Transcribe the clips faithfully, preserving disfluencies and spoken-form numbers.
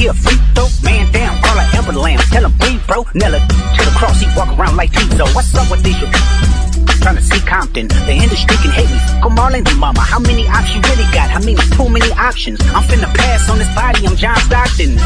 He a freak though, man down, call her Amber Lamb. Tell him breathe, bro. Nella to the cross, he walk around like Tizo. What's up with these? Trying to see Compton, the industry can hate me. Go Marlon and Mama, how many options you really got? I mean, too many options. I'm finna pass on this body, I'm John Stockton.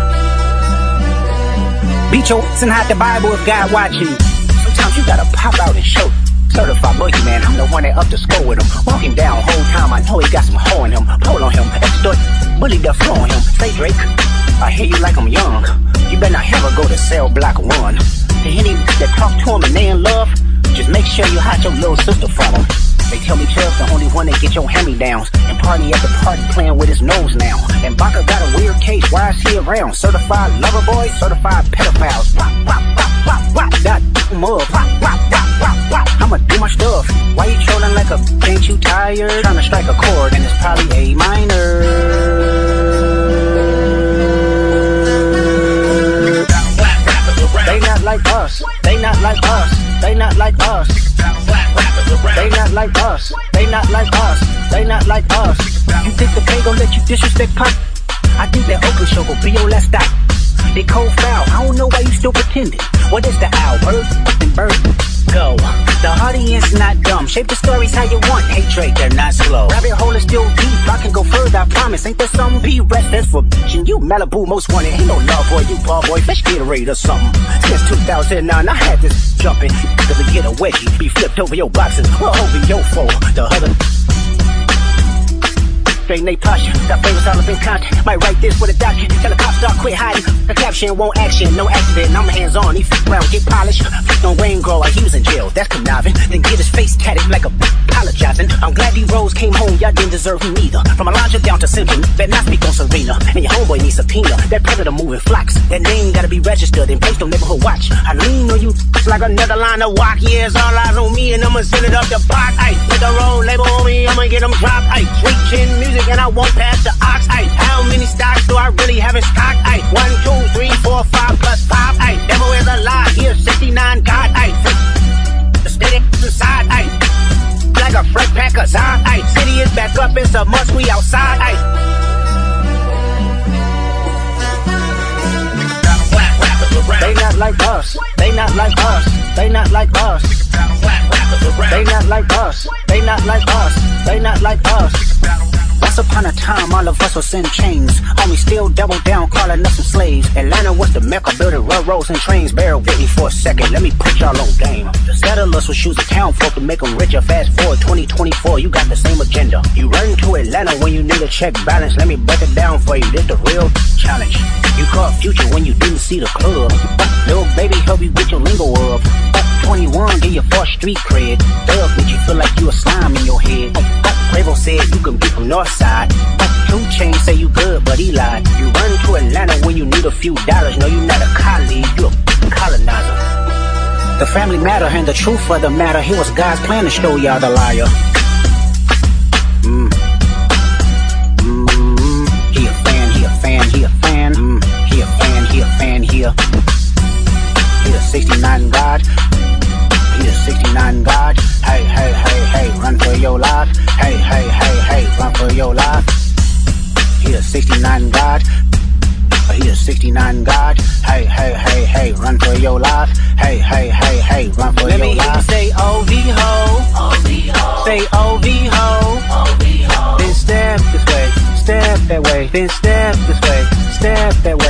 Beat your ass and hide the Bible if God watching. Sometimes you gotta pop out and show. Certified boogeyman, I'm the one that up the score with him. Walking down whole time, I know he got some hoe in him. Pull on him, extort, bully the flow on him. Say Drake, I hear you like I'm young. You better not ever go to cell block one. To any that talk to him and they in love, just make sure you hide your little sister from him. They tell me Chubb's the only one that get your hand-me-downs. And party at the party playing with his nose now. And Baca got a weird case, why is he around? Certified lover boy, certified pedophiles. Wop, wop, wop, wop, wop, that mug. Wop, wop, wop, wop, wop. I'ma do my stuff. Why you trolling like a, ain't you tired? Trying to strike a chord and it's probably A minor. They not like us, they not like us, they not like us. They not like us, they not like us, they not like us. You think the pay gon' let you disrespect Pop? I think that Oakland show gon' be your last stop. They cold foul, I don't know why you still pretending. What is the owl? Bird and bird go. The audience not dumb, shape the stories how you want. Hey Drake, they're not slow. Rabbit hole is still deep, I can go further, I promise. Ain't there something be rest that's for bitchin'? You Malibu most wanted, ain't no love boy, you ball boy, fish Gatorade or something. Since two thousand nine, I had this jumping. Cause to get a wedgie, be flipped over your boxes, or over your foe. The other straight Nate posture, got favors all up in contact. Might write this with a document, tell the cops start quit hiding. The caption won't action, no accident, I'm hands on. He f around, get polished, flipped on Wayne Grow, he was in jail, that's conniving. Then get his face tatted like a apologizing. I'm glad D-Rose came home, y'all didn't deserve him either. From Elijah down to Simpson, better not speak on Serena. And your homeboy needs subpoena, that predator moving flocks. That name gotta be registered and placed on neighborhood watch. I lean on you like another line of walk. Yeah, it's all eyes on me and I'ma send it up the pot. Ay, with the road label on me, I'ma get them dropped. Ay, reaching music and I won't pass the ox. Ay, how many stocks do I really have in stock? Ay, one, two, three, four, five plus five. Ay, devil is a lie, here sixty-nine God. Ay, the steady inside. Ay, like a fresh pack of Zod. Ay, city is back up, it's a must, we outside. Ay. They not like us, they not like us, they not like us. They not like us, they not like us, they not like us. Once upon a time, all of us was in chains. Homie still double down, calling us some slaves. Atlanta was the mecca, building railroads and trains. Bear with me for a second, let me put y'all on game. The settlers will choose a town folk to make them richer. Fast forward twenty twenty-four, you got the same agenda. You run to Atlanta when you need a check balance. Let me break it down for you, this the real challenge. You caught Future when you didn't see the club. Little baby help you get your lingo up. twenty-one, give you fourth street cred. Thug make you feel like you a slime in your head. Quavo said you can be from Northside. Two Chainz say you good, but he lied. You run to Atlanta when you need a few dollars. No, you not a colleague, you a colonizer. The family matter and the truth of the matter. Here was God's plan to show y'all the liar. Mm. Mm. He a fan, he a fan, he a fan. Mm. He a fan, he a fan, he a. He a sixty-nine God. He a sixty-nine God. Hey, hey, hey, hey, run for your life. Hey, hey, hey, hey, run for your life. He a sixty-nine God. He a sixty-nine God. Hey, hey, hey, hey, run for your life. Hey, hey, hey, hey, run for Let your me life. Let me say O V ho. O V ho. Say O V ho. O V ho. Then step this way, step that way. Then step this way, step that way.